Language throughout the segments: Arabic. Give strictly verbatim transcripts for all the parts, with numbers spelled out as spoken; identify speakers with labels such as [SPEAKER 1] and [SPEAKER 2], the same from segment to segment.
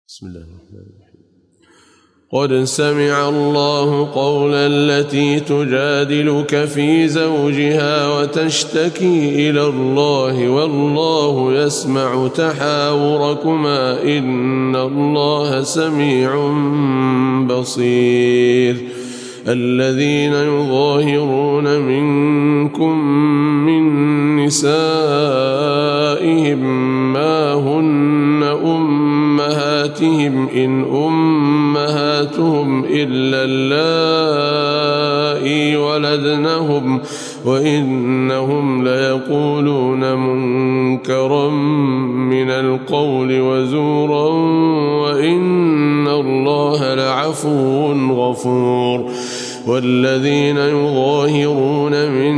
[SPEAKER 1] بسم الله الرحمن الرحيم. قد سمع الله قول التي تجادلك في زوجها وتشتكي إلى الله والله يسمع تحاوركما إن الله سميع بصير. الذين يظاهرون منكم من نسائهم ما هن أمهاتهم إن أمهاتهم إلا اللائي ولدنهم وإنهم ليقولون منكرا من القول وزورا وإن الله لعفو غفور. والذين يظاهرون من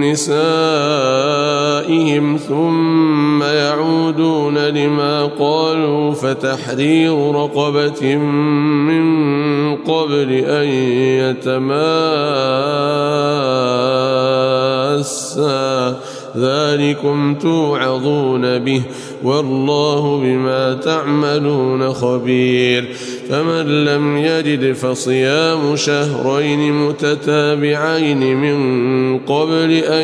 [SPEAKER 1] نسائهم ثم يعودون لما قالوا فتحرير رقبة من قبل أن يتماسا ذلكم توعظون به والله بما تعملون خبير. فمن لم يجد فصيام شهرين متتابعين من قبل أن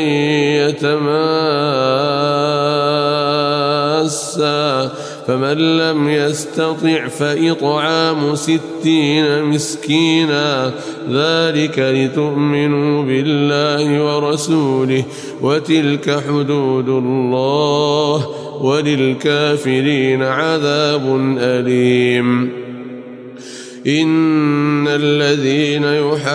[SPEAKER 1] يتماسا فمن لم يستطع فإطعام ستين مسكينا ذلك لتؤمنوا بالله ورسوله وتلك حدود الله وللكافرين عذاب أليم. إن الذين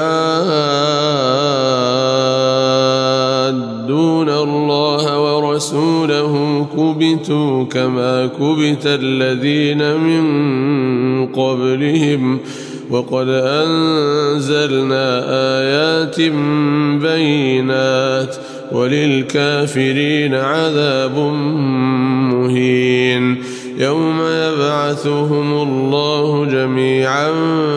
[SPEAKER 1] يحادون الله ورسوله كبتوا كما كبت الذين من قبلهم وقد أنزلنا آيات بينات وللكافرين عذاب مهين. يوم يبعثهم الله جميعا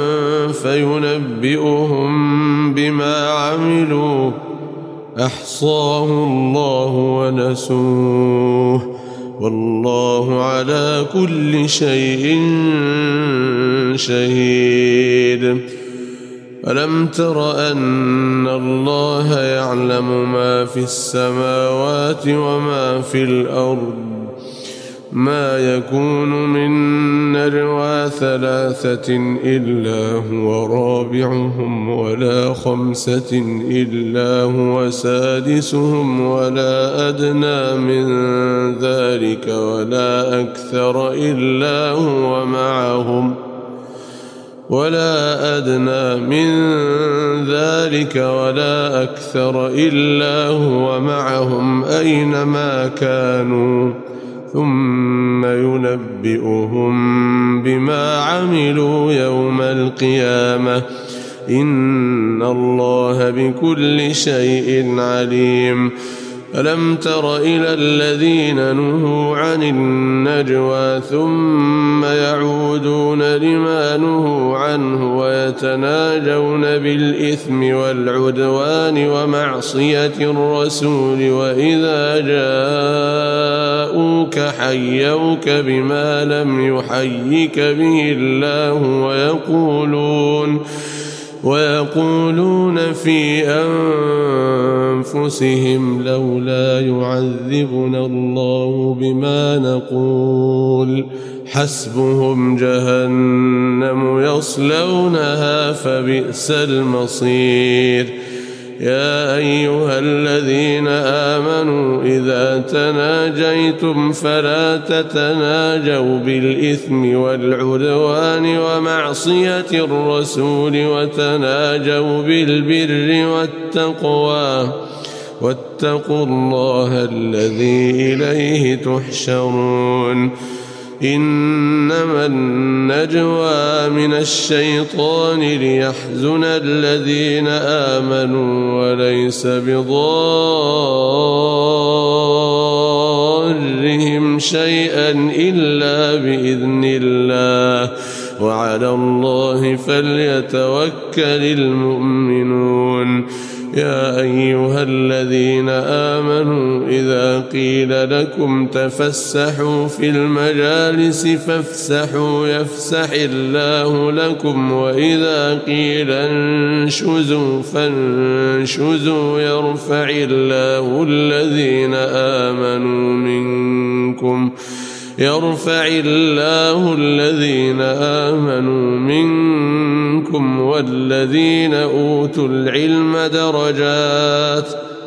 [SPEAKER 1] فينبئهم بما عملوا أحصاه الله ونسوه والله على كل شيء شهيد. ألم تر أن الله يعلم ما في السماوات وما في الأرض ما يكون من نجوى ثلاثة إلا هو رابعهم ولا خمسة إلا هو سادسهم ولا أدنى من ذلك ولا أكثر إلا هو معهم ولا أدنى من ذلك ولا أكثر إلا هو معهم أينما كانوا ثم ينبئهم بما عملوا يوم القيامة إن الله بكل شيء عليم. ألم تر إلى الذين نهوا عن النجوى ثم يعودون لما نهوا عنه ويتناجون بالإثم والعدوان ومعصية الرسول وإذا جاءوك حيوك بما لم يحيك به الله ويقولون ويقولون في أنفسهم لولا يعذبنا الله بما نقول حسبهم جهنم يصلونها فبئس المصير. يا أيها الذين آمنوا إذا تناجيتم فلا تتناجوا بالإثم والعدوان ومعصية الرسول وتناجوا بالبر والتقوى واتقوا الله الذي إليه تحشرون. إنما النجوى من الشيطان ليحزن الذين آمنوا وليس بضارهم شيئا إلا بإذن الله وعلى الله فليتوكل المؤمنون. يا أيها الذين آمنوا إذا قيل لكم تفسحوا في المجالس فافسحوا يفسح الله لكم وإذا قيل انشزوا فانشزوا يرفع الله الذين آمنوا منكم يرفع الله الذين آمنوا منكم والذين أوتوا العلم درجات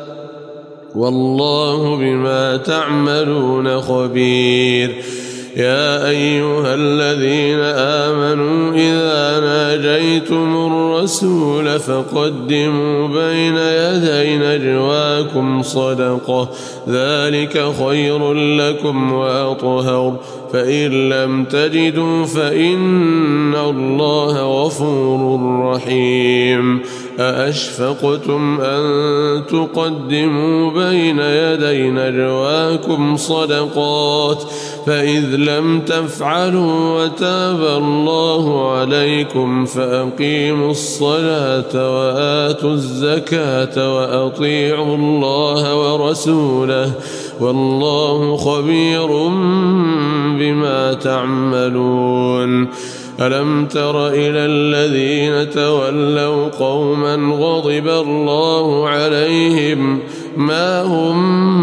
[SPEAKER 1] والله بما تعملون خبير. يا أيها الذين آمنوا إذا ناجيتم الرسول فقدموا بين يدي نجواكم صدقة ذلك خير لكم وأطهر فإن لم تجدوا فإن الله غفور رحيم. أأشفقتم أن تقدموا بين يدي نجواكم صدقات فإذ لم تفعلوا وتاب الله عليكم فأقيموا الصلاة وآتوا الزكاة وأطيعوا الله ورسوله والله خبير بما تعملون. ألم تر إلى الذين تولوا قوما غضب الله عليهم ما هم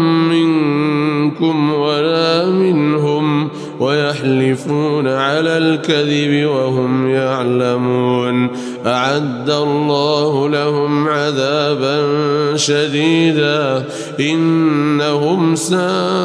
[SPEAKER 1] منكم ولا منهم ويحلفون على الكذب وهم يعلمون أعد الله لهم عذابا شديدا إنهم ساء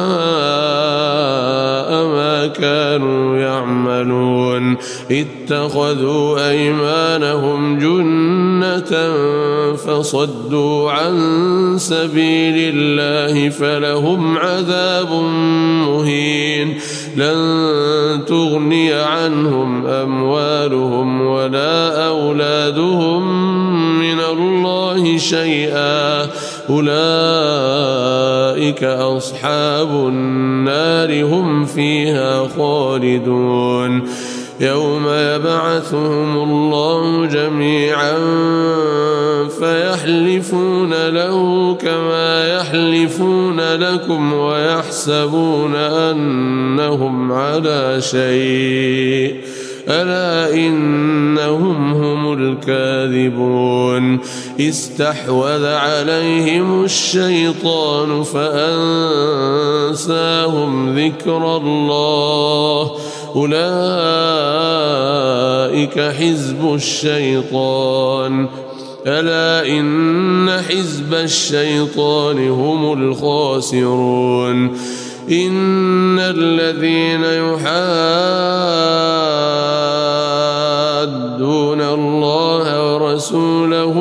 [SPEAKER 1] ما كانوا يعملون اتخذوا أيمانهم جنة فصدوا عن سبيل الله فلهم عذاب مهين لن تغني عنهم أموالهم ولا أولادهم من الله شيئا أولئك أصحاب النار هم فيها خالدون. يوم يبعثهم الله جميعا فيحلفون له كما يحلفون لكم ويحسبون أنهم على شيء ألا إنهم هم الكاذبون. استحوذ عليهم الشيطان فأنساهم ذكر الله أولئك حزب الشيطان ألا إن حزب الشيطان هم الخاسرون. إن الذين يحادون الله ورسوله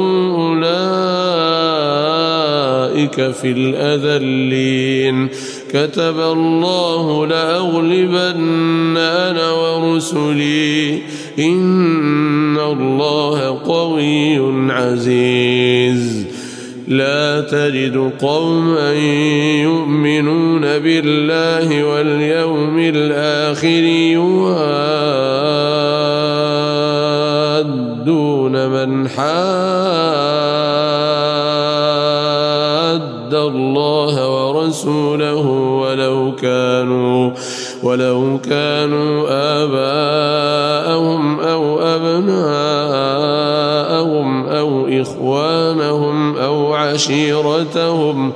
[SPEAKER 1] أولئك في الأذلين كتب الله لأغلبن أنا ورسلي إن الله قوي عزيز. لا تجد قوما يؤمنون بالله واليوم الآخر يوادون من حاد الله ورسوله ولو كانوا ولو كانوا آباءهم أو أبناءهم أو إخوانهم أو عشيرتهم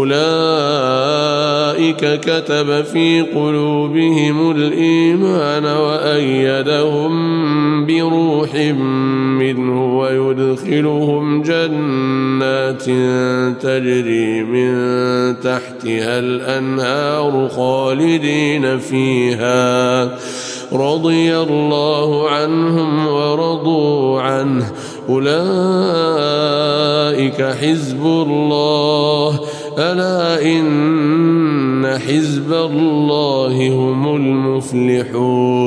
[SPEAKER 1] أولئك كتب في قلوبهم الإيمان وأيدهم بروح منه ويدخلهم جنات تجري من تحتها الأنهار خالدين فيها رضي الله عنهم ورضوا عنه أولئك حزب الله ألا إن حزب الله هم المفلحون.